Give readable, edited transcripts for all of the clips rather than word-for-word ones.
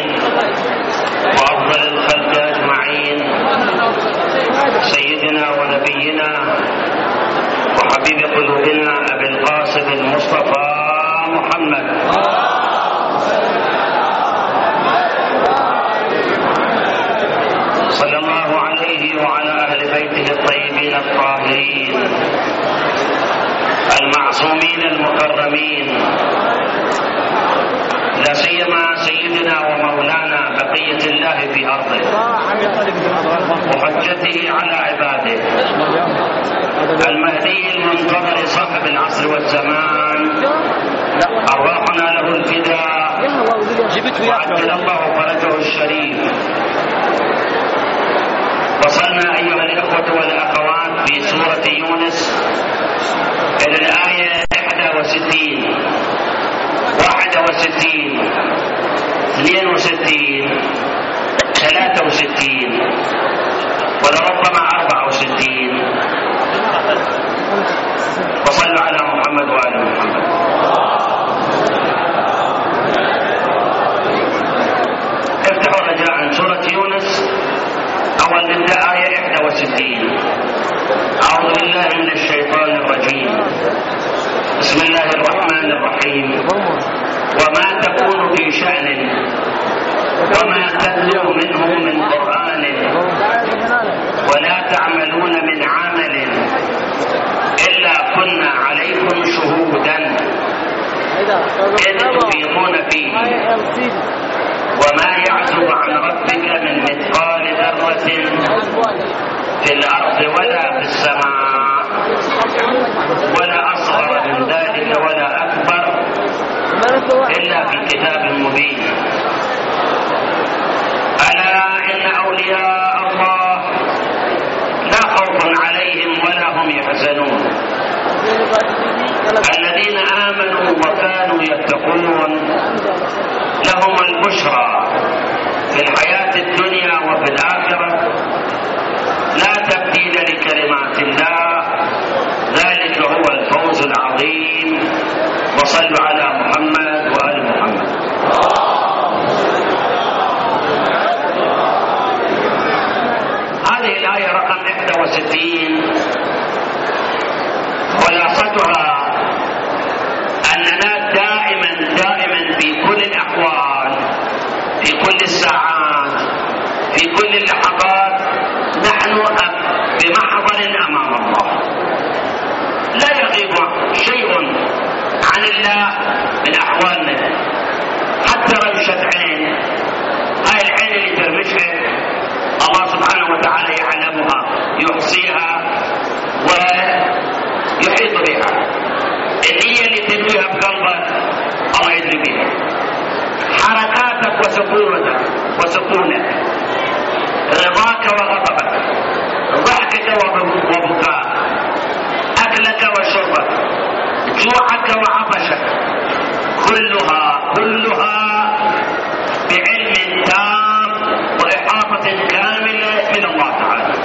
المرسلين وأفضل الخلق أجمعين سيدنا ونبينا وحبيب قلوبنا أبي القاسم المصطفى محمد صلى الله عليه وعلى أهل بيته الطيبين الطاهرين المعصومين المكرمين، لا سيما سيدنا ومولانا بقية الله في أرضه وحجته على عباده المهدي المنتظر صاحب العصر والزمان، أرواحنا له الفداء وعجل الله فرجه الشريف. وصلنا أيها الإخوة والأخوات في سورة يونس إلى الآية 61 61 62 63 ولربما 64. وصلوا على محمد وآل محمد. افتحوا رجاء سورة يونس أول نبدأ آية 61. أعوذ بالله من الشيطان الرجيم. بسم الله الرحمن الرحيم. وما تكون في شأن وما تتلو منه من قرآن ولا تعملون من عمل إلا كنا عليكم شهودا إذ تفيضون فيه وما يعزب عن ربك من مثقال ذرة في الأرض ولا في السماء ولا أصغر من ذلك ولا أكبر إلا في كتاب مبين. ألا إن أولياء الله لا خوف عليهم ولا هم يحزنون الذين آمنوا وكانوا يتقون لهم البشرى في الحياة الدنيا وفي الآخرة لا تبديل لكلمات الله ذلك هو الفوز العظيم. وصلوا على محمد وآل محمد. هذه الآية رقم 61 خلاصتها أننا دائما في كل الأحوال في كل الساعات في كل اللحظات نحن بمحضر أمام الله، لا يغيب شيء عن الله من أحوالنا. حتى رمشة عين، هاي العين اللي ترمشها الله سبحانه وتعالى يعلمها يحصيها ويحيط بها. النية اللي تنويها بقلبك الله يدري بها. حركاتك وسكونك رضاك وغضبك ضحكك وبكاء أكلك وشربك جوعك وعطشك كلها بعلم تام وإحاطة كاملة من الله تعالى.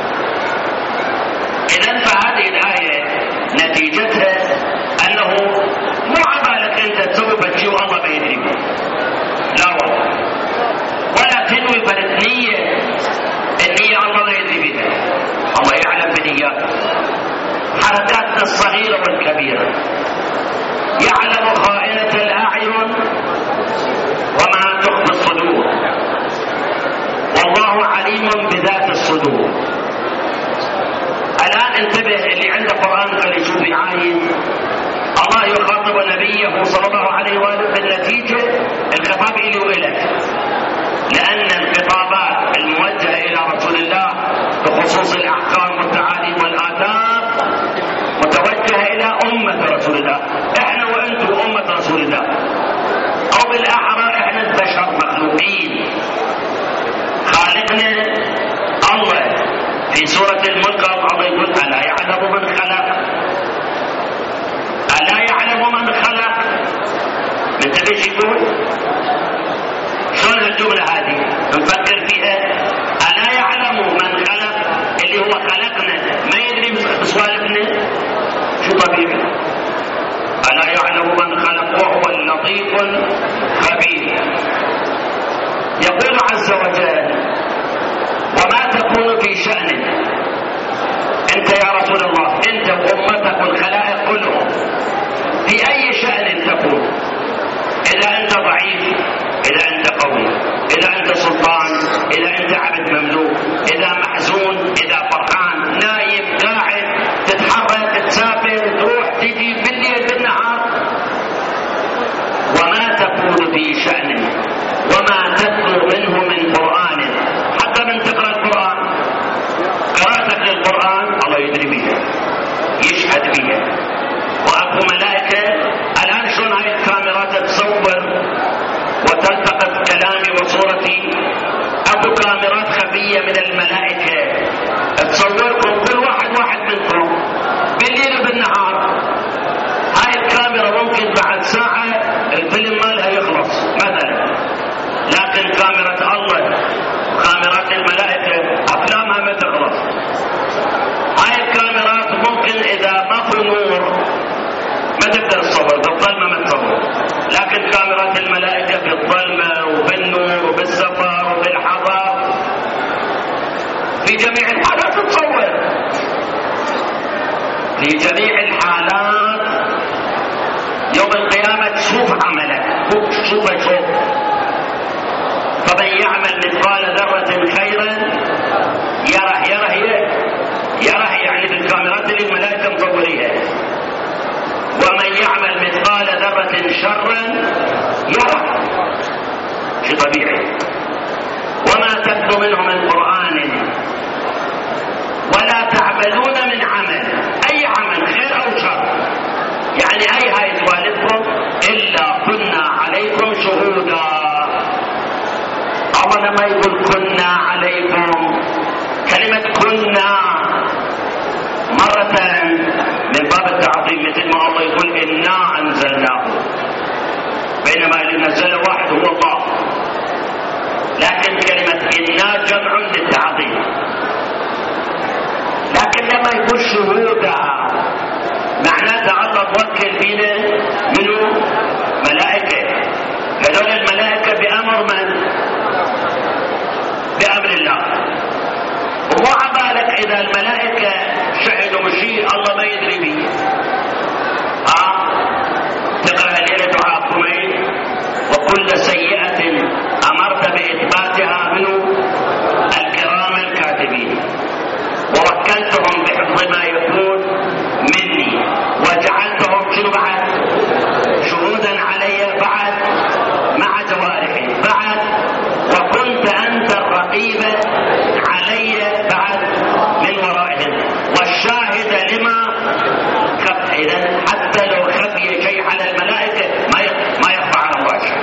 إذن فهذه الآية نتيجتها أنه مو عبالك أنت تسوي بشيء والله ما يدري به، لا والله، ولا تنوي بالنية النية الله لا يدري بها، الله يعلم بنياتك حركاتنا الصغيرة والكبيرة، يعلم خائنة الأعين وما تخفي الصدور والله عليم بذات الصدور. الآن انتبه اللي عنده قرآن خلي يشوف يعاين. الله يخاطب نبيه صلى الله عليه وآله بالنتيجة الخطاب إلي وإلك، لأن الخطابات الموجهة إلى رسول الله بخصوص الأحكام والتعاليم والآداب متوجهة إلى أمة رسول الله. إحنا وأنتم أمة رسول الله، أو بالأحرى إحنا البشر مخلوقين. خالقنا الله في سورة الملك الله يقول ألا يعلم من خلق، ألا يعلم من خلق. من تبيش يقول شلون الجملة هذه نفكر فيها؟ ألا يعلم من خلق اللي هو خلقنا ما يدري بسوالفنا؟ شو طبيعي؟ ألا يعلم من خلق وهو اللطيف الخبير. يقول عز وجل: وما تكون في شأن، انت يا رسول الله، انت وامتك والخلائق كلهم، في اي شأن تكون، اذا انت ضعيف، اذا انت قوي، اذا انت سلطان، اذا انت عبد مملوك، اذا محزون، اذا فرحان، نايم، قاعد، تتحرك، تسافر، تروح تجي، بالليل بالنهار، وما تكون في شأن وما تتلو منه من قرآن. حتى من تقرأ القرآن، قراءتك للقرآن الله يدري بها، يشهد بها. وأكو ملائكة الآن شلون هاي الكاميرات تصور وتلتقط كلامي وصورتي، أكو كاميرات خفية من الملائكة تصوركم كل واحد منكم بالليل وبالنهار. هاي الكاميرا ممكن بعد ساعة الفيلم مالها يخلص مثلا، لكن كاميرا الله، كاميرات الملائكة أفلامها ما تخلص. هاي الكاميرات ممكن إذا ما في نور ما تقدر تصور، بالظلمة ما تصور، لكن كاميرات الملائكة في الظلمة وبالنور وبالسفر وبالحضر في جميع الحالات تصور، في جميع الحالات. يوم القيامة تشوف عملك، شوف. فمن يعمل مثقال ذرة خيرا يره يعني بالكاميرات اللي الملائكة مصوريها، ومن يعمل مثقال ذرة شرا يره، شيء طبيعي. وما تتلو منه من قرآن ولا تعملون من عمل، أي عمل خير أو شر، يعني أي هاي سوالفكم إلا كنا عليكم شهودا. أولا ما يقول كنا عليكم، كلمة كنا مرة من باب التعظيم، مثل ما الله يقول إنا أنزلناه، بينما اللي نزل واحد هو الله، لكن كلمة إنا جمع للتعظيم. لكن لما يقول شهودا معناته الله توكل فينا منه ملائكة، هذول الملائكة بأمر من؟ بأمر الله. وما عبالك إذا الملائكة شهدوا شيء الله ما يدري به. تقرأ الليلة دعاء قميل: وكل سيئة أمرت بإثباتها منه الكرام الكاتبين، ووكلتهم بحفظ ما يكون مني، وجعلتهم شنو بعد؟ شهودا علي بعد، مع جوارحي بعد، وكنت أنت الرقيب علي بعد من ورائهم، والشاهد لما خف. إذن حتى لو خفي شيء على الملائكة ما يخفى على الله شيء.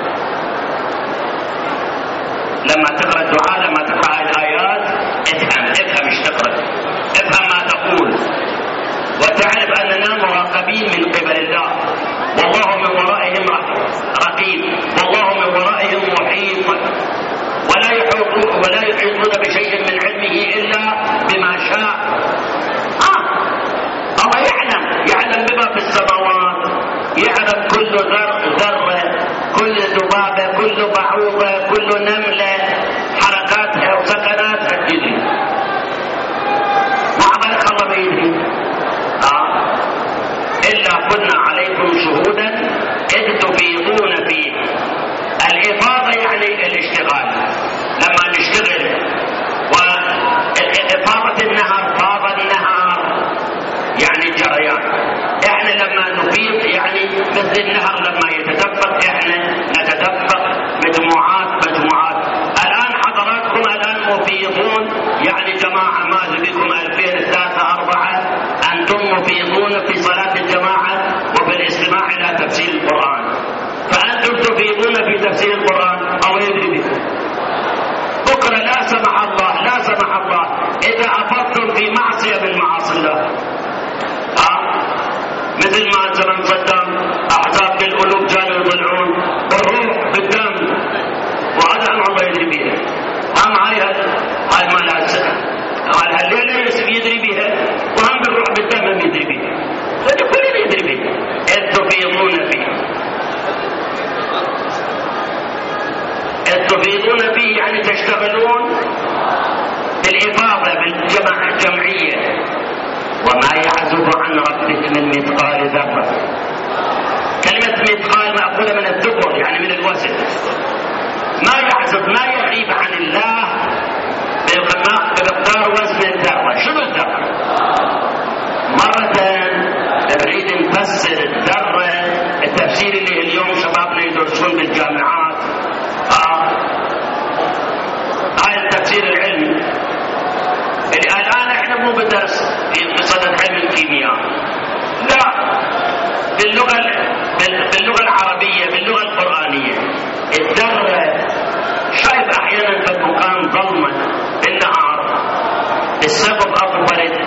لما تقرأ الدعاء، لما تقرأ الآيات، افهم ايش تقرأ، افهم ما تقول، وتعرف أننا مراقبين من قبل الله، والله من ورائهم رقيب، والله من ورائهم محيط، ولا يحيطون بشيء من علمه إلا بما شاء. الله يعلم بما في السماوات، يعلم كل ذرة، كل ذبابة، كل بعوضة، كل نملة، حركاتها وسكناتها تجري. ما عملك الله ما يدري. إلا كنا عليكم شهودا إذ تفيضون فيه. الإفاضة يعني الاشتغال، لما نشتغل، وإفاضة النهر، فاض النهار يعني جريان. احنا لما نفيض يعني مثل النهر لما يتدفق، احنا نتدفق مجموعات. الآن حضراتكم الآن مفيضون، يعني جماعة ما بكم 2000 3 4 أنتم مفيضون في صلاة الجماعة وفي الاستماع إلى تفسير القرآن، فأنتم تفيضون في تفسير القرآن أو يدري بكم. بكرة لا سمح الله إذا أفضتم في معصية من معاصي الله، مثل ما زمن صدام أحزاب بالقلوب كانوا يضلعون بالروح بالدم، وهذا الله يدري بها. هاي ما لها الليلة يدري بها، وهم بالروح بالدم هم يدري بها، فالكل يدري بها. إذ تفيضون فيه، إذ تفيضون فيه يعني تشتغلون بالإفاضة الجمعية. وما يعزب عن ربك من مثقال ذرة. كلمة مثقال مأخوذة من الذكر يعني من الوزن. ما يعزب ما يغيب عن الله بمقدار وزن الذرة. شنو الذرة؟ مرة نريد نفسر الذرة التفسير اللي اليوم شبابنا يدرسون بالجامعات. هاي التفسير العلمي اللي الآن احنا مو بدرس في صدد علم الكيمياء، لا، باللغة العربية باللغة القرآنية. الذرة شايف أحيانا في المكان ظلمة بالنهار السبب أقبلت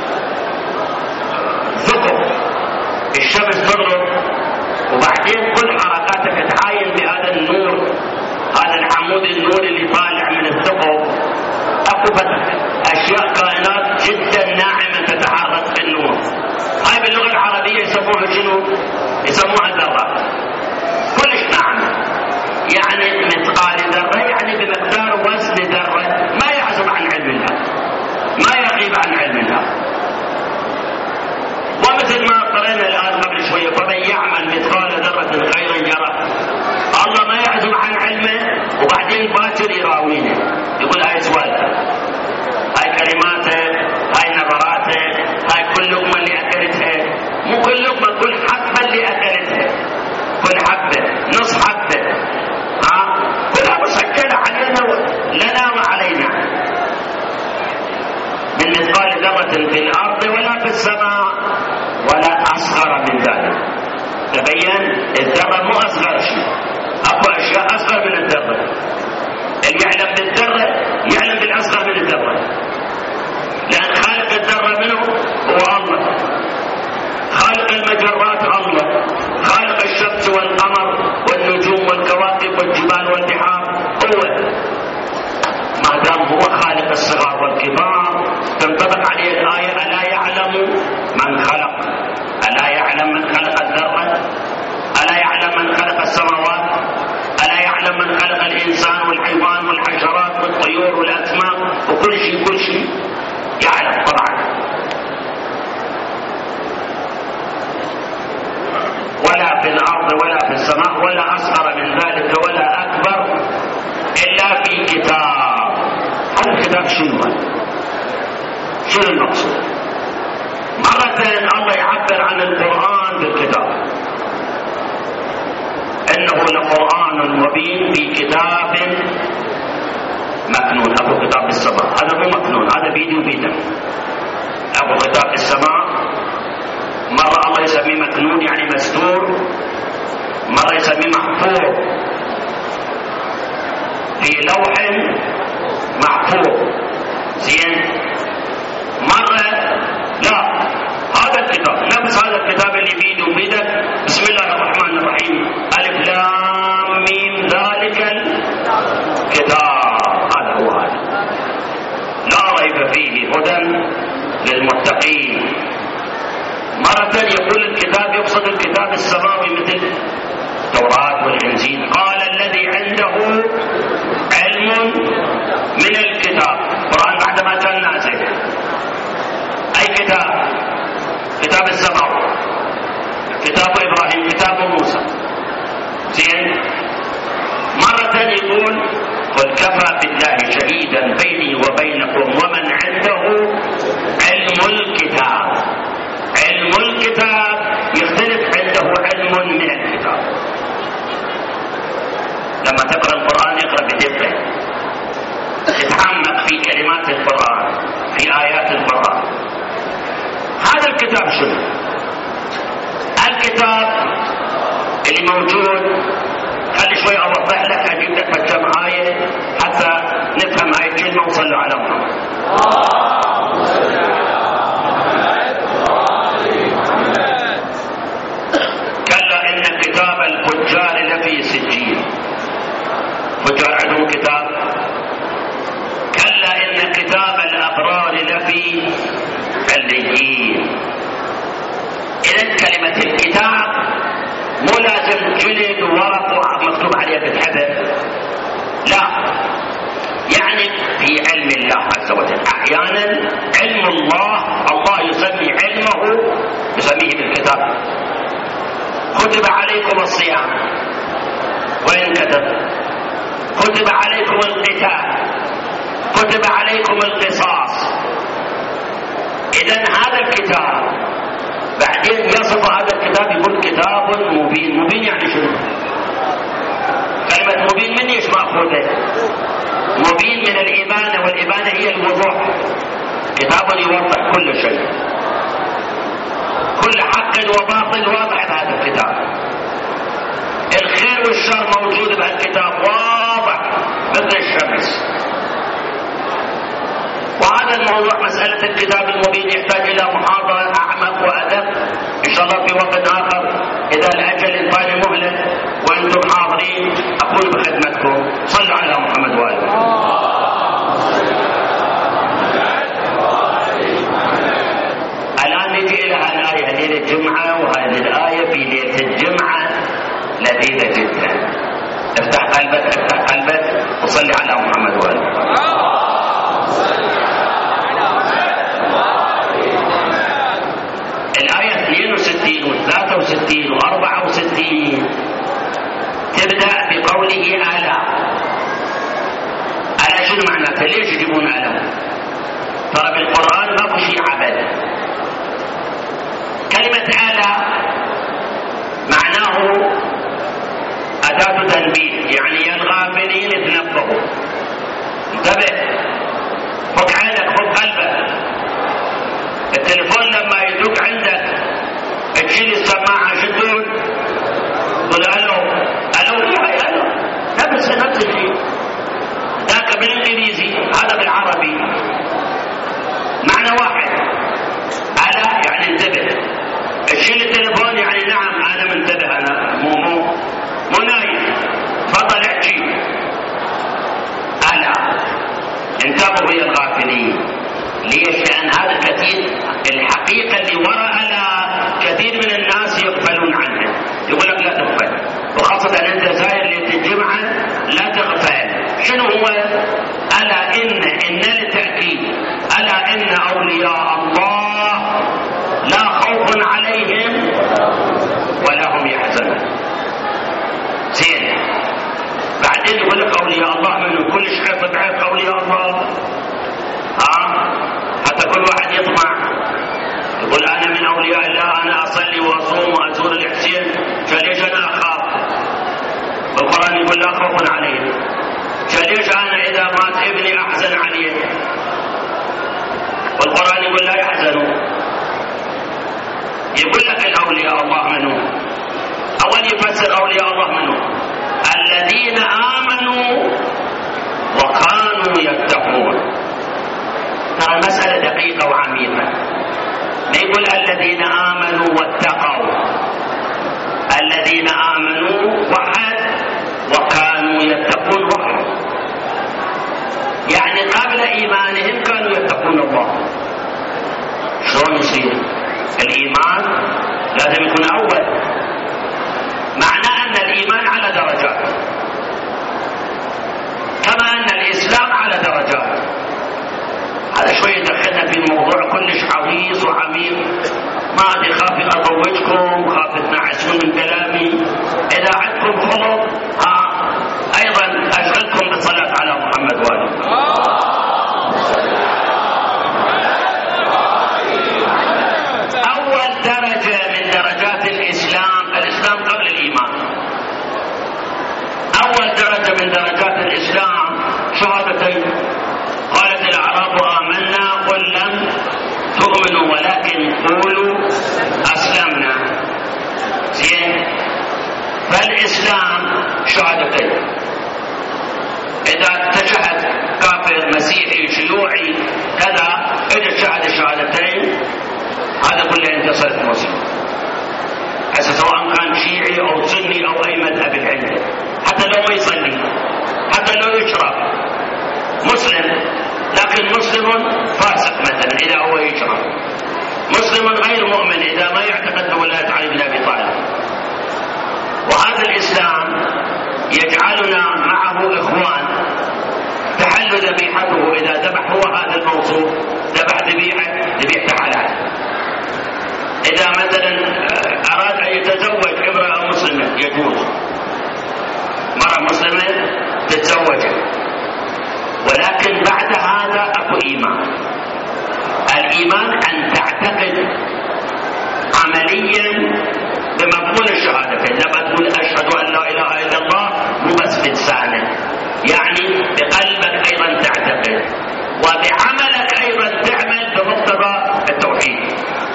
ثقب الشمس تغرب، وبعدين كل حركاتك تعاين بهذا النور، هذا العمود النور اللي طالع من الثقب. أقبت أشياء كائنات جدا ناعمة تتحرك في النور. هاي باللغة العربية يسموها شنو؟ يسموها ذرة. كلش ناعمة، يعني مثقال ذرة يعني بمقدار وزن ذرة. ما يعزب عن علم الله، ما يغيب عن علم الله. ومثل ما قرأنا الآن قبل شوية فمن يعمل مثقال ذرة خيرا يره. الله ما يعزب عن علمه وبعدين باكر يراوينه يقول هاي سوالته، هاي كلماته، هاي نظراته، هاي كل لقمة اللي أكلتها. مو كل لقمة، كل حبة اللي أكلتها، كل حبة نص حبة كلها مسجلة علينا لنا وعلينا. من مثقال ذرة في الأرض ولا في السماء ولا أصغر من ذلك. تبين الذرة مو أصغر شيء، أكو أشياء أصغر من الذرة. اللي يعلم بالذرة يعلم بالأصغر من الذرة، لأن خالق الذرة منه هو الله، خالق المجرات الله، خالق الشمس والقمر والنجوم والكواكب والجبال والبحار هو. ما دام هو خالق الصغار والكبار تنطبق عليه الآية ألا يعلم من خلق. ألا يعلم من خلق الذرة؟ ألا يعلم من خلق السماوات؟ ألا يعلم من خلق الإنسان والحيوان والحشرات والطيور والأسماك وكل شيء كل شيء يعلم طبعا. ولا في الأرض ولا في السماء ولا أصغر من ذلك ولا أكبر إلا في كتاب. هذا الكتاب شنو المقصود؟ مرة الله يعبر عن القرآن بالكتاب إنه لقرآن مبين في كتاب مكنون. أبو كتاب السماء هذا مو مكنون، هذا بيدي وبيدك. أبو كتاب السماء مرة الله يسميه مكنون يعني مستور، مرة يسميه محفوظ في لوح محفوظ. زين، مرة لا، هذا الكتاب نفس هذا الكتاب اللي بيدي وبيدك. بسم الله الرحمن الرحيم، ألف لام ميم ذلك الكتاب. هذا هو هذا، لا ريب فيه هدى للمتقين. مرة يقول الكتاب يقصد الكتاب السماوي مثل التوراة والإنجيل. قال الذي عنده علم من الكتاب. القرآن بعدما كان نازل أي كتاب؟ كتاب السماوي، كتاب إبراهيم، كتاب موسى. زين، مرة يقول قل كفى بالله شهيدا بيني وبينكم ومن عنده علم الكتاب. علم الكتاب يختلف، عنده علم من الكتاب. لما تقرأ القرآن اقرأ بدقة، تتعمق في كلمات القرآن في آيات القرآن. هذا الكتاب شنو؟ الكتاب اللي موجود، خلي شوي أوضح لك، أجيب لك كم آية حتى نفهم هاي الكلمة وصلوا على محمد. كلا إن كتاب الفجار لفي سجين. فجار عندهم كتاب. كلا إن كتاب الأبرار لفي عليين. إذن كلمة الكتاب مو لازم جلد وورق مكتوب عليه بالحبر، لا، يعني في علم الله عز وجل. أحيانا علم الله يسمي علمه يسميه بالكتاب. كتب عليكم الصيام، وين كتب؟ كتب عليكم القتال، كتب عليكم القصاص. إذن هذا الكتاب بعدين يصف هذا الكتاب يقول كتاب مبين. مبين يعني شنو؟ كلمة مبين من ايش مأخوذة؟ مبين من الإبانة، والإبانة هي الوضوح. كتاب يوضح كل شيء، كل حق وباطل واضح بهذا الكتاب. الخير والشر موجود بهالكتاب واضح مثل الشمس. وهذا الموضوع مسألة الكتاب المبين يحتاج إلى محاضرة أعمق وأدق إن شاء الله في وقت آخر إذا الأجل انطاني مهلة وأنتم حاضرين أكون بخدمتكم. صلوا على محمد وآله. الآن نجي إلى الآية ليلة الجمعة، وهذه الآية في ليلة الجمعة لذيذة جدا. افتح قلبك، افتح قلبك وصلي على محمد وآله. الآية 62 و63 و64 تبدأ بقوله ألا. ألا شنو معناته؟ ليش يجيبون ألا؟ ترى بالقرآن ماكو شيء عبد. كلمة ألا معناه أداة تنبيه، يعني يا الغافلين تنبهوا، انتبه، فك عينك، فك قلبك. التليفون لما يدق عندك تشيل السماعة شو تقول؟ تقول ألو ألو يا ألو، نفس الشيء. ذاك بالإنجليزي هذا بالعربي معنى واحد. ألا يعني انتبه. تشيل التليفون يعني نعم أنا منتبه، أنا مو نايم، تفضل احكي. ألا انتبهوا يا الغافلين. ليش؟ لأن هذا كثير، الحقيقة اللي وراء ألا كثير من الناس يغفلون عنها. يقول لك لا تغفل، وخاصة أنت زاير ليلة الجمعة لا تغفل. شنو هو؟ ألا إن للتأكيد. ألا إن أولياء الله لا خوف عليهم ولا هم يحزنون. زين، بعدين يقول لك أولياء الله منه كل شيء طبيعي أولياء الله. حتى كل واحد يطمع يقول أنا من أولياء الله، أنا أصلي وأصوم وأزور الحسين، فليش أنا أخاف؟ والقرآن يقول لا خوف عليهم. فليش أنا إذا مات ابني أحزن عليه؟ والقرآن يقول لا يحزنوا. يقول لك الأولياء الله منه. أول يفسر أولياء الله منه الذين آمنوا وكانوا يتقون. ترى المسألة دقيقة وعميقة. ما يقول الذين آمنوا واتقوا، الذين آمنوا واحد وكانوا يتقون واحد. يعني قبل إيمانهم كانوا يتقون الله. شلون يصير؟ الإيمان لازم يكون أول. معناه أن الإيمان على درجات، كما أن الإسلام على درجات. هذا شوي دخلنا في الموضوع كلش عويص وعميق. ما أدري، خاف أطوجكم، خاف تنعسون من كلامي. إذا عندكم خلق أيضا أشغلكم بالصلاة على محمد وآله. أول درجة من درجات الإسلام قبل الإيمان. أول درجة من درجات الإسلام شهادتين. قالت الأعراب آمنا قل لم تؤمنوا ولكن قولوا أسلمنا. زين، فالإسلام شهادتين. إذا تشهد كافر مسيحي شيوعي كذا، إذا شهد الشهادتين هذا كله أنت صرت مسلم. هسه سواء كان شيعي أو سني أو أي مذهب عنده، حتى لو ما يصلي، حتى لو يشرب، مسلم. لكن مسلم فاسق مثلا إذا هو يشرب، مسلم غير مؤمن إذا ما يعتقد بولاية علي بن أبي طالب. وهذا الإسلام يجعلنا معه إخوان، تحل ذبيحته إذا ذبح هو هذا الموصوف، ذبح ذبيحة حلال. إذا مثلا أراد أن يتزوج امرأة مسلمة يجوز، مرأة مسلمة تتزوج، ولكن بعد هذا أكو إيمان. الإيمان أن تعتقد عمليا بمضمون الشهادتين، لما تقول أشهد أن لا إله إلا الله مو بس بلسانك، يعني بقلبك أيضا تعتقد، وبعملك أيضا تعمل بمقتضى التوحيد.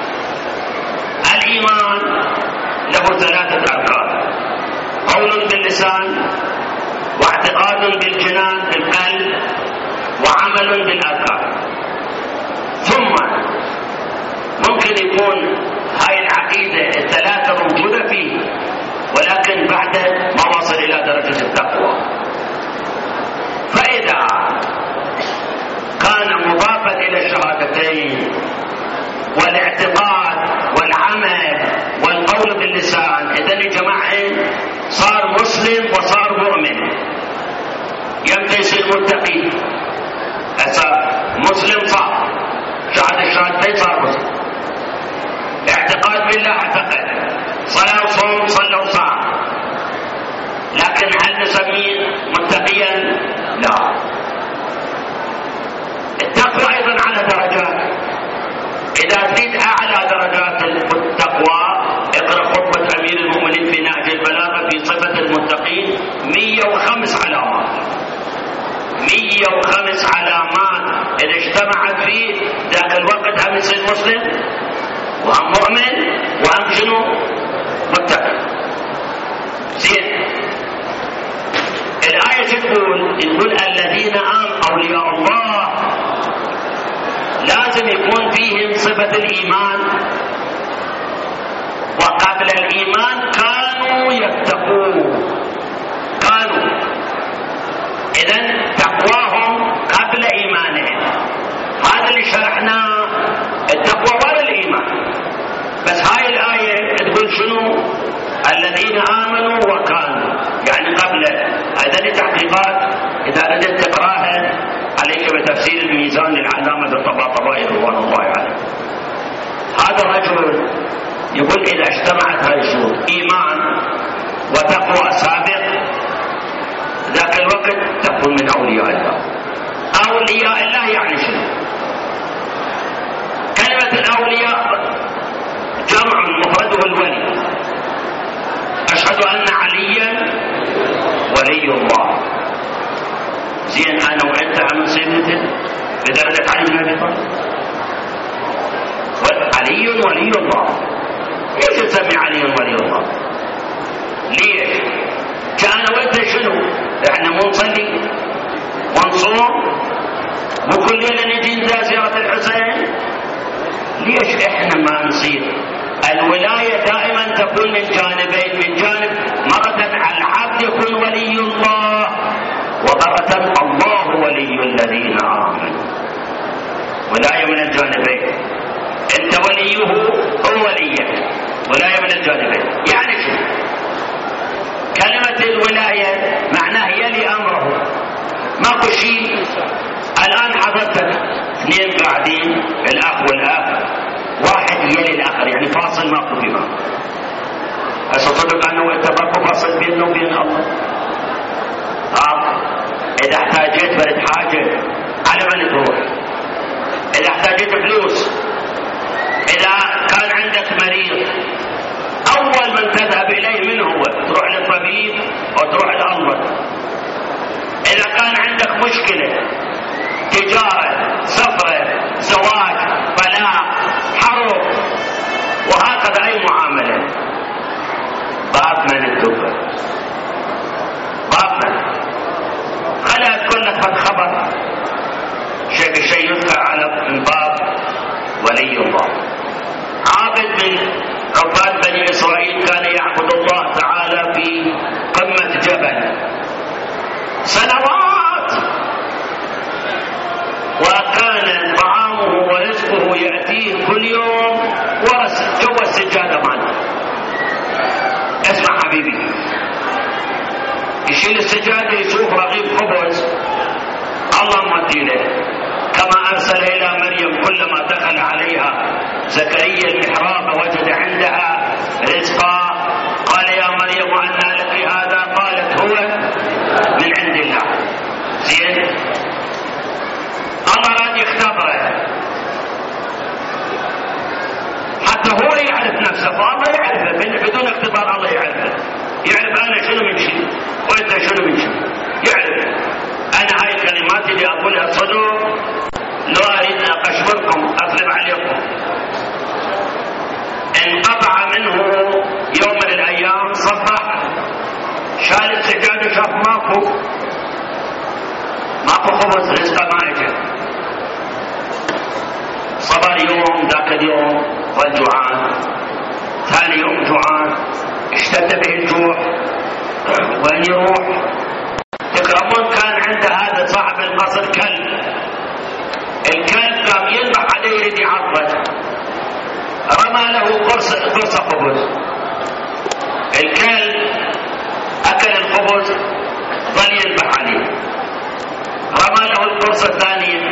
الإيمان له 3 أركان: قول باللسان، واعتقاد بالجنان بالقلب، وعمل بالأركان. ثم ممكن يكون هاي العقيدة ال3 موجودة فيه، ولكن بعد ما وصل إلى درجة التقوى. فإذا كان مضافا إلى الشهادتين والاعتقاد والعمل والقول باللسان، إذن يا جماعة صار مسلم وصار مؤمن. يمتى يصير متقي؟ صار مسلم، صار شهادة الشهادتين صار مسلم. اعتقاد بالله اعتقد، صلاة وصوم صلى وصام، لكن هل نسميه متقيا؟ لا. التقوى أيضا على درجات. إذا تريد أعلى درجات التقوى اقرأ خطبة أمير المؤمنين في نهج البلاغة في صفة المتقين، 105 علامات. 105 علامات إذا اجتمعت فيه ذاك الوقت هم يصير مسلم وهم مؤمن وهم شنو؟ متقي. زين، الآية تقول الذين آمنوا أولياء الله، لازم يكون فيهم صفة الإيمان، وقبل الإيمان كانوا يتقون. كانوا، إذن تقواهم قبل إيمانهم. هذا اللي شرحناه، التقوى ولا الإيمان. بس هاي الآية تقول شنو؟ الذين آمنوا وكانوا، يعني قبل. هذه تحقيقات إذا ردت تقراها عليك بتفسير الميزان للعلامة الطباطبائي رضوان الله عليه. هذا الرجل يقول إذا اجتمعت هذه الشروط، إيمان وتقوى سابق، ذاك الوقت تكون من أولياء الله. أولياء الله يعني شنو؟ كلمة الأولياء جمع مفرده الولي. أشهد أن عليا ولي الله. زين، أنا وأنت عم نصير مثل بدرجة علي بن أبي طالب. علي ولي الله. ليش تسمي علي ولي الله؟ ليش؟ كأنا وأنت شنو؟ إحنا مو نصلي ونصوم وكل ليلة نجي زيارة الحسين. ليش إحنا ما نصير؟ الولاية دائما تكون من جانبين، من جانب مرة العبد يكون ولي الله، ومرة الله ولي الذين آمنوا. ولاية من الجانبين، أنت وليه هو وليك، ولاية من الجانبين. يعني شو كلمة الولاية؟ معناه يلي أمره، ماكو شيء. الآن حضرتك 2 قاعدين، الأخ والأخ، واحد يلي الآخر، يعني فاصل ماكو فيما. هسه صدق أنه اتفقوا فاصل بيننا وبين الله. إذا احتاجت برد حاجة على من تروح، إذا احتاجت فلوس، إذا كان عندك مريض، أول من تذهب إليه من هو؟ تروح للطبيب أو تروح لله. إذا كان عندك مشكلة، تجارة، سفرة، زواج، طلاق، حرب، وهكذا أي معاملة، باب من الدبر، باب من. خليها تكون لك خبر شيء يذكر على باب ولي الله. عابد من عباد بني إسرائيل كان يعبد الله تعالى في قمة جبل سنوات، وكان طعامه ورزقه يأتيه كل يوم جوا السجادة ماله. اسمع حبيبي، يشيل السجادة يشوف رغيف خبز الله مودي له. كما أرسل إلى مريم كلما دخل عليها زكريا المحراب وجد عندها رزقا قال يا مريم أنى لك هذا؟ قالت هو من عند الله. زين، الله راد يختبره حتى هو يعرف نفسه، فالله يعرفه بدون اختبار. الله يعرفه، يعرف أنا شنو من شنو وأنت شنو من شنو، يعرف أنا هاي الكلمات اللي أقولها صدق، لو أريد أقشبركم أضرب عليكم. انقطع منه يوم من الأيام، صبح شال السجادة شاف ماكو خبز، رزقه ما اجى. صبر يوم، ذاك اليوم والجوعان، ثاني يوم جوعان، اشتد به الجوع، وين يروح؟ تكرمون كان عنده هذا صاحب القصر كلب، الكلب قام يذبح عليه يريد يعضه، رمى له قرصة خبز، الكلب أكل الخبز ظل يذبح عليه، رمى له القرصة الثانية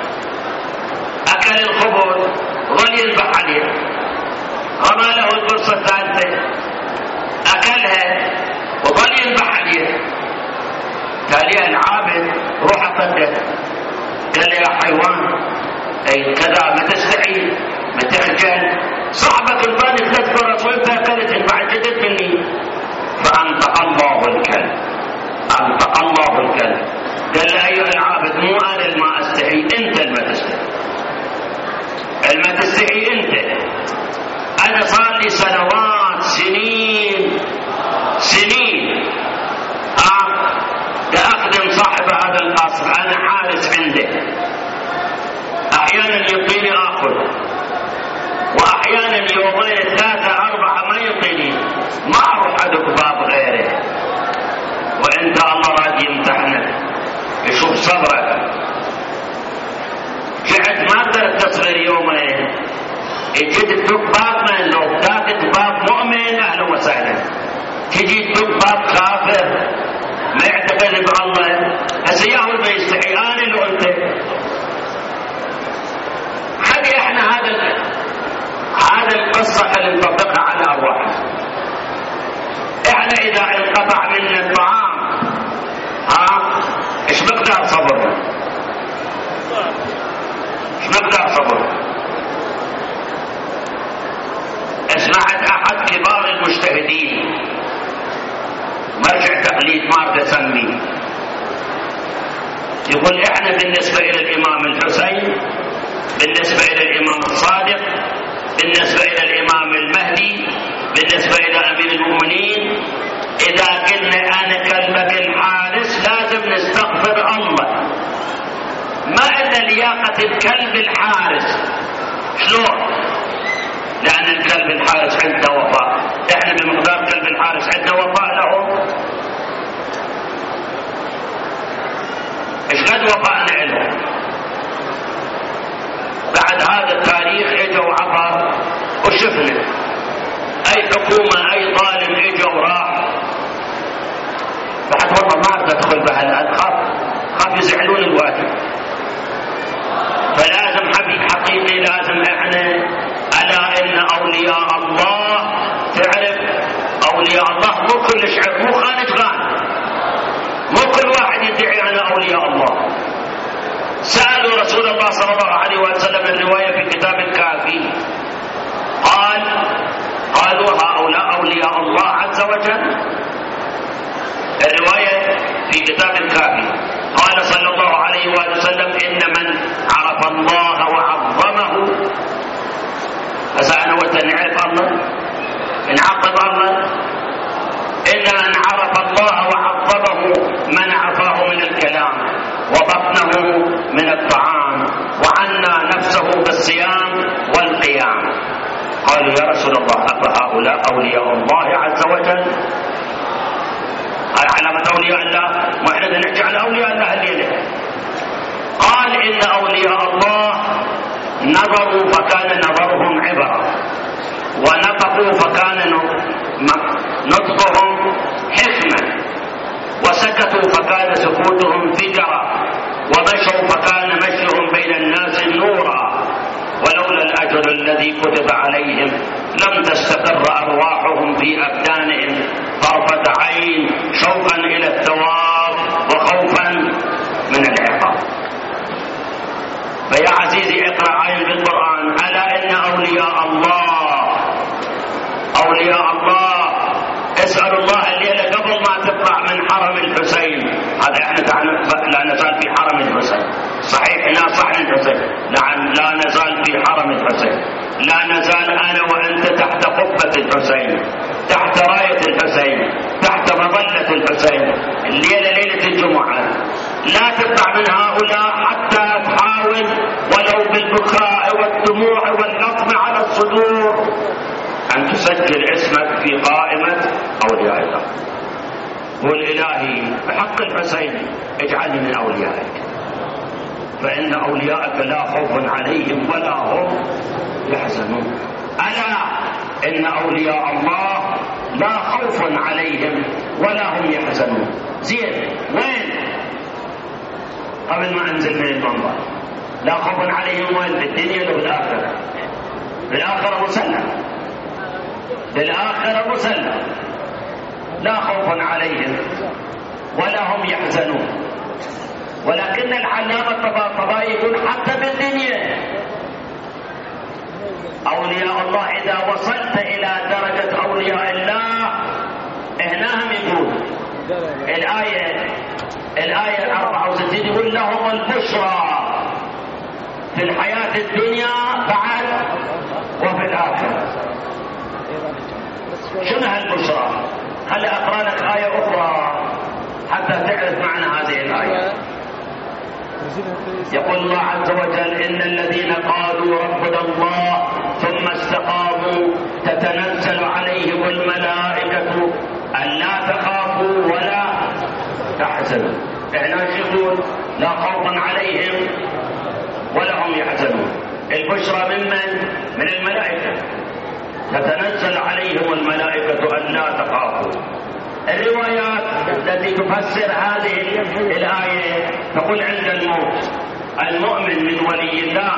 أكل الخبز ظل يذبح عليه، رمى له القرصة الثالثة أكلها وظل يذبح عليه. تاليها العابد روح أفده قال له يا حيوان أي كذا، ما تستحي ما تخجل، صاحبك الباني 3 فرص وانت أكلت انت عجدت مني. فأنطق الله الكلب، أنطق الله الكلب قال له أيها العابد مو أنا الما أستحي، أنت الما تستحي، الما تستحي أنت. أنا صار لي سنوات سنين أخدم صاحب هذا القصر، أنا حارس عنده، أحيانا يعطيني آخذ، وأحيانا يومين 3 4 ما يعطيني، ما أروح أدق باب غيره. وأنت الله راضي يمتحنك يشوف صبرك. جعت ما قدرت تصبر يومين، اجيت تدق باب من لو تاخذ باب مؤمن أهلا وسهلا، تجي تدق باب كافر ما يعتقد بالله، هسه ياهو ما يستحي انا لو انت. حتى احنا هذا القصه اللي نطبقها على ارواحنا. احنا اذا انقطع منا الطعام ايش مقدار صبرنا؟ ايش مقدار صبرنا؟ سمعت احد كبار المجتهدين، مرجع تقليد ما اريد اسميه، يقول احنا بالنسبه الى الامام الحسين، بالنسبه الى الامام الصادق، بالنسبه الى الامام المهدي، بالنسبه الى امير المؤمنين، اذا قلنا انا كلبك الحارس لازم نستغفر الله. ما ان لياقه الكلب الحارس، شلون؟ لان الكلب الحارس عنده وفاء، احنا بمقدار كلب الحارس عنده وفاء له، ايش قد وفاءنا له؟ بعد هذا التاريخ اجى وعبر وشفنا اي حكومه اي ظالم اجى وراح. بعد والله ما اقدر ادخل بهالعد، خاف يزعلون الواجب. فلازم حقيقي لازم احنا الا ان اولياء الله، تعرف اولياء الله مو كل شعب، مو خانجغان، مو كل واحد يدعي انا اولياء الله. سالوا رسول الله صلى الله عليه وسلم الروايه في كتاب الكافي، قالوا هؤلاء اولياء الله عز وجل. الروايه في كتاب الكافي قال صلى الله عليه وسلم ان من عرف الله وعظمه، هسه انا وانت نعرف الله نعظم الله، ان من عرف الله وعظمه منع فاه من الكلام وبطنه من الطعام وعنى نفسه بالصيام والقيام. قالوا يا رسول الله أفهؤلاء أولياء الله عز وجل؟ هاي علامة أولياء الله، ما احنا نحكي على أولياء الله الليلة. قال إن أولياء الله نظروا فكان نظرهم عبرة، ونطقوا فكان نطقهم حكمة، وسكتوا فكان سكوتهم فكرة، ومشوا فكان مشيهم بين الناس نورا، ولولا الأجر الذي كتب عليهم لم تستقر أرواحهم في أبدانهم طرفة عين، شوقا إلى الثواب وخوفا من العقاب. فيا عزيزي اقرأ آية في القرآن: ألا إن أولياء الله اسأل الله الليلة قبل ما تطلع من حرم الحسين. هذا احنا لا نزال في حرم الحسين، صحيح ناصح الحسين، لا نزال في حرم الحسين، لا نزال أنا وأنت تحت قبة الحسين، تحت راية الحسين، تحت مظلة الحسين. الليلة ليلة الجمعة، لا تطلع من هؤلاء حتى تحاول ولو بالبكاء والدموع واللطم على الصدور أن تسجل اسمك في قائمة أولياء الله. قل إلهي بحق الحسين اجعلني من أوليائك، فإن أولياءك لا خوف عليهم ولا هم يحزنون. ألا إن أولياء الله لا خوف عليهم ولا هم يحزنون. زين، وين؟ قبل ما أنزل من المنبر، لا خوف عليهم وين؟ في الدنيا وفي الآخرة. في الآخرة مسلم، في الآخرة مسلم، لا خوف عليهم ولا هم يحزنون. ولكن العلامة الطباطبائي يقول حتى بالدنيا أولياء الله إذا وصلت إلى درجة أولياء الله هناهم يقول الآية 64 يقول لهم البشرى في الحياة الدنيا بعد وفي الآخرة. شنو هالبشرى؟ خلي أقرأ لك آية أخرى حتى تعرف معنى هذه الآية. يقول الله عز وجل: إن الذين قالوا ربنا الله ثم استقاموا تتنزل عليهم الملائكة ألا تخافوا ولا تحزنوا. إحنا يقول لا خوف عليهم ولا هم يحزنون. البشرى من الملائكة، تتنزل عليهم الملائكة ألا تخافوا. الروايات التي تفسر هذه الآية تقول عند الموت المؤمن من ولي الله،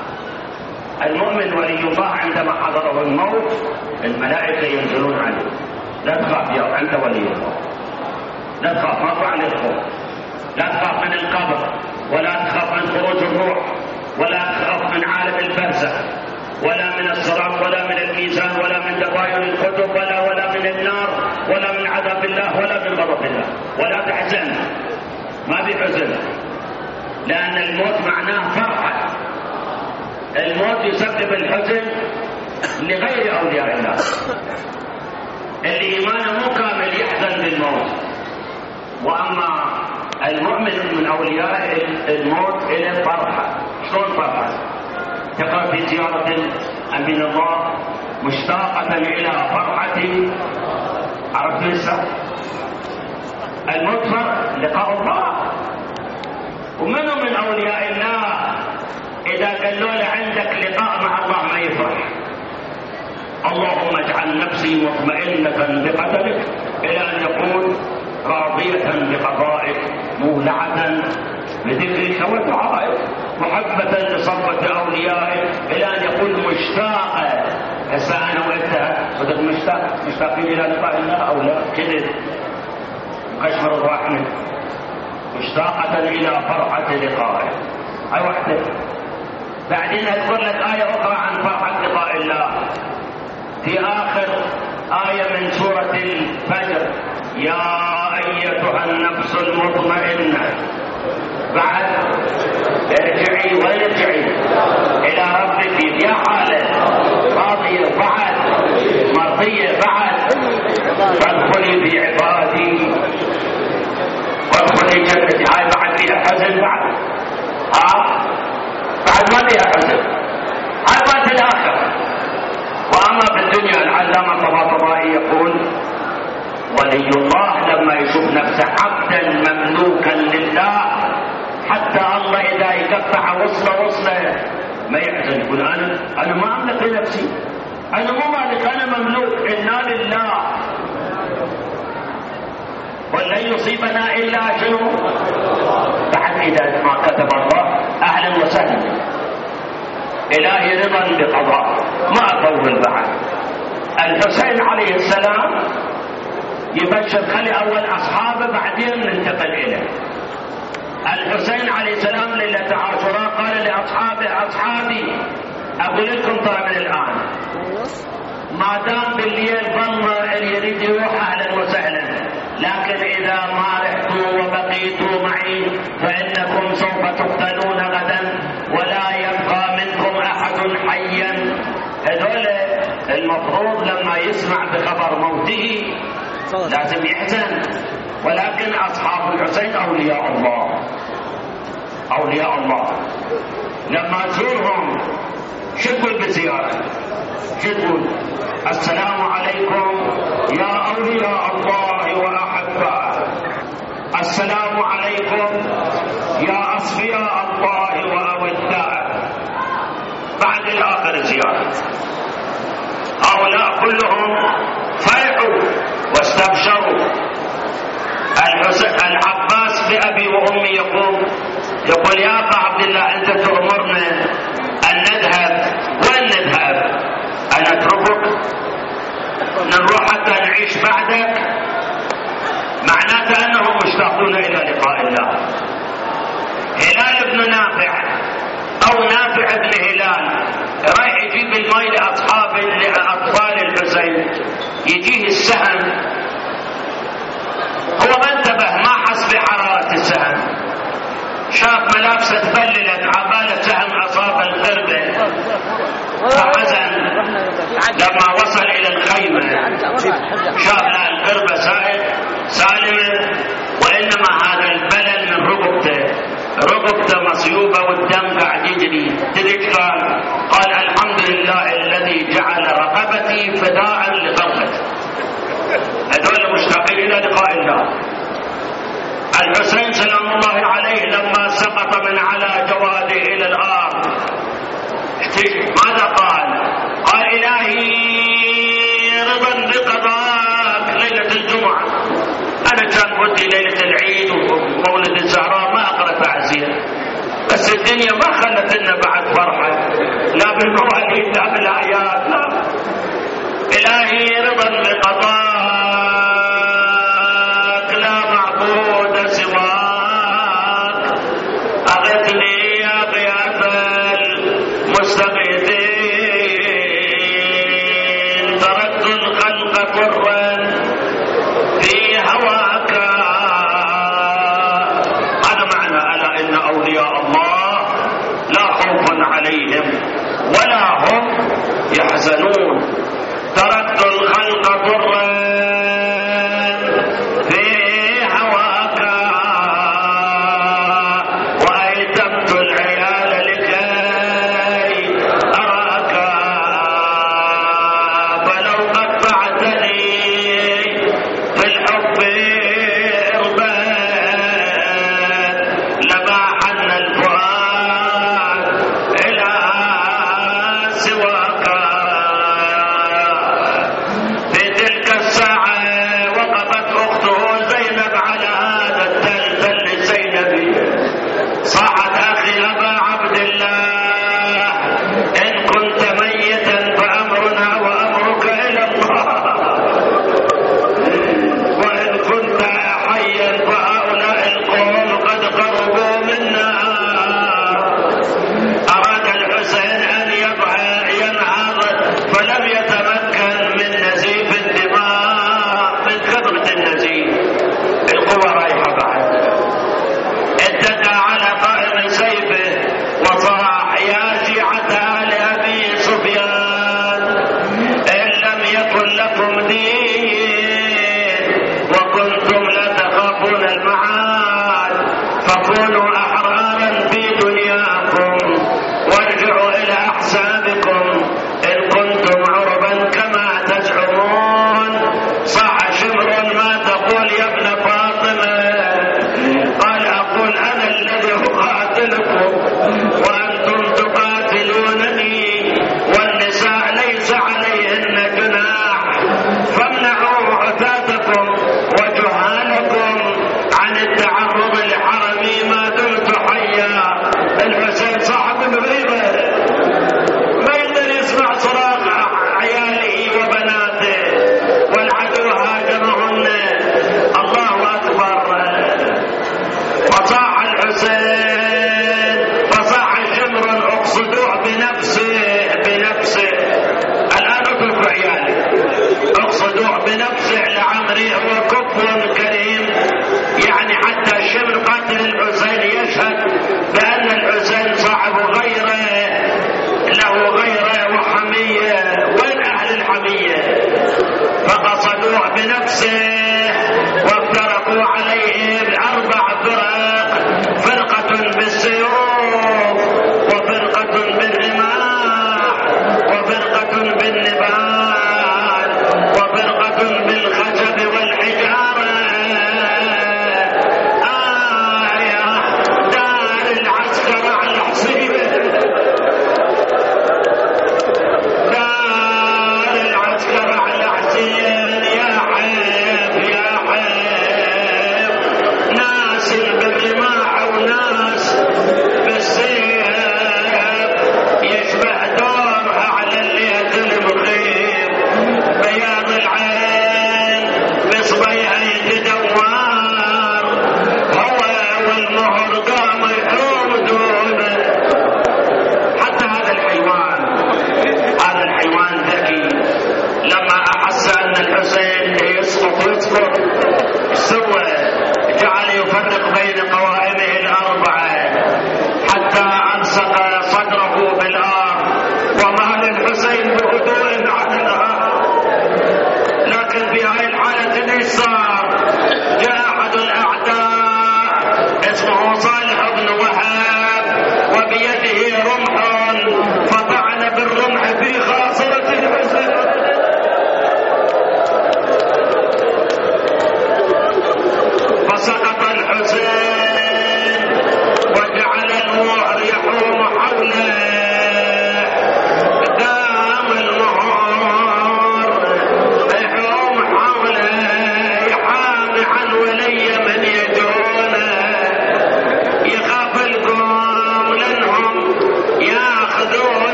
المؤمن ولي الله عندما حضره الموت الملائكة ينزلون عليه: لا تخاف يا أنت ولي الله، لا تخاف، ما طلع الخوف، لا تخاف من القبر، ولا تخاف من خروج الروح، ولا تخاف من عالم البرزخ، ولا من الصراط، ولا من الميزان، ولا من دبائر الكتب، ولا من النار، ولا من عذاب الله، ولا من غضب الله. ولا تحزن، ما في حزن، لأن الموت معناه فرحة. الموت يسبب الحزن لغير أولياء الله. اللي إيمانه مو كامل يحزن بالموت. وأما المؤمن من أولياء الموت إلى فرحة. شلون فرحة؟ تقرأ في زيارة أمين الله: مشتاقة إلى فرحتي. عرفت لسه؟ الموت لقاء الله. ومنه من أولياء الله إذا قالوا له عندك لقاء مع الله ما يفرح. اللهم اجعل نفسي مطمئنة بقدرك إلى أن يقول راضية بقضائك مولعة بذكرك ودعائك محبة لصفة أوليائك إلى أن يقول مشتاقة. هسه أنا وأنت صدق مشتاقين إلى لقاء الله أو لا؟ كذب قشمر الرحمة. مشتاقة إلى فرحة لقائه. هاي وحدة. بعدين أذكر لك آية أخرى عن فرحة لقاء الله في آخر آية من سورة الفجر: يا أيتها النفس المطمئنة بعد ارجعي وارجعي إلى ربك يا حالة راضية بعد مرضية بعد فادخلي في عبادي وادخلي جنتي. هاي بعد فيها حزن بعد ما فيها حزن. هاي بعد الآخرة. وأما في الدنيا العلامة الطباطبائي يقول: ولي الله لما يشوف نفسه عبدا مملوكا لله حتى الله إذا يقطع وصله ما يحزن، يقول أنا ما أملك لنفسي، أنا مو مالك، أنا مملوك، إنا لله. قل لن يصيبنا إلا شنو؟ بعد إذا ما كتب الله أهلا وسهلا. إلهي رضا بقضاء ما أطول بعد. الحسين عليه السلام يبشر، خلي أول أصحابه بعدين ننتقل إليه. الحسين عليه السلام ليلة عاشوراء قال لأصحابه: أصحابي أقول لكم ترى من الآن ما دام بالليل ظل اللي يريد يروح أهلا وسهلا، لكن إذا ما رحتوا وبقيتوا معي فإنكم سوف تقتلون غدا ولا يبقى منكم أحد حيا. هذول المفروض لما يسمع بخبر موته لازم يحزن، ولكن أصحاب الحسين أولياء الله، أولياء الله. لما تزورهم شو تقول بزيارة؟ شو تقول؟ السلام عليكم يا أولياء الله وأحباء، السلام عليكم يا أصفياء الله وأوداء. بعد الآخر زيارة. هؤلاء كلهم فرحوا واستبشروا. العباس بأبي وأمي يقول يا أبا عبد الله أنت تأمرنا أن نذهب، وين نذهب؟ أن نتركك نروح حتى نعيش بعدك؟ معناته أنهم مشتاقون إلى لقاء الله. هلال بن نافع أو نافع بن هلال رايح يجيب الماء لأطفال الحسين، يجيه السهم، هو ما انتبه، ما حس بحرارة السهم، شاف ملابسه تبللت عبالة سهم أصاب القربة فحزن. لما وصل إلى الخيمة شاف القربة سالمة، وإنما هذا البلل من رقبته مصيوبة والدم قاعد يجري. تدري قال الحمد لله الذي جعل رقبتي فداء لغربتي. هذول مشتاقين إلى لقاء الله. الحسين سلام الله عليه لما سقط من على جواده إلى الأرض ماذا قال؟ قال إلهي رضا بقضاءك. ليلة الجمعة أنا كان ودي ليلة العيد ومولد الزهراء ما أقرأ تعزية، بس الدنيا ما خلت لنا بعد فرحة، لا بالمواليد لا بالأعياد، لا. إلهي رضا بقضاءك لا معبود سواك، أغثني يا غياث المستغيثين، تركت الخلق كرا في هواك. هذا معنى ألا إن أولياء الله لا خوف عليهم ولا هم يحزنون. تركت الخلق كرا في هواك وأيتمت العيال لكي أراك، فلو قطعتني في الحب إربات لما حن الفؤاد إلى سواك.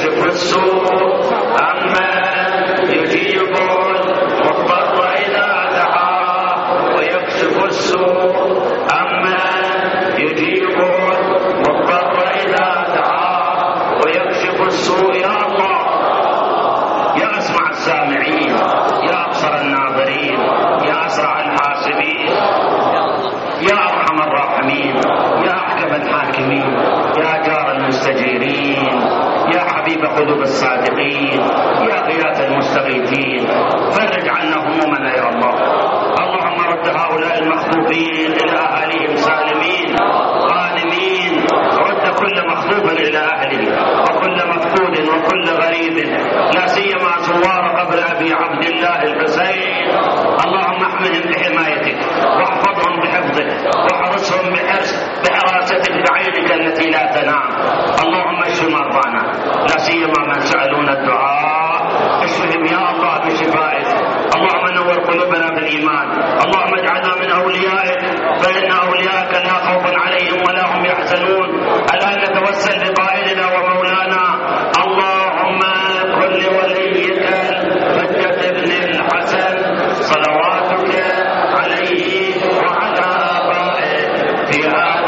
ويكشف السوء أمن يجيب المضطر إذا دعاه ويكشف السوء أمن يجيب المضطر إذا دعاه ويكشف السوء. يا الله يا أسمع السامعين يا أبصر الناظرين يا أسرع الحاسبين يا أرحم الراحمين يا أحكم الحاكمين يا جار المستجيرين يا حبيب قلوب الصادقين يا غياث المستغيثين فرج عنا همومنا يا الله. اللهم رد هؤلاء المخطوبين إلى أهلهم سالمين غانمين، رد كل مخطوب إلى أهله وكل مفقود وكل غريب، لا سيما زوار قبر أبي عبد الله الحسين. اللهم احمهم بحمايتك واحفظهم بحفظك واحرسهم بحراستك بعينك التي لا تنام. اللهم اشف مرضانا لا سيما من سألون الدعاء، اشفهم يا الله بشفائك. اللهم نور قلوبنا بالإيمان، اللهم اجعلنا من أوليائك فإن أوليائك لا خوف عليهم ولا هم يحزنون. الآن نتوسل بقائدنا ومولانا اللهم كن لوليك الحجة بن الحسن صلواتك عليه وعلى آبائه في هذا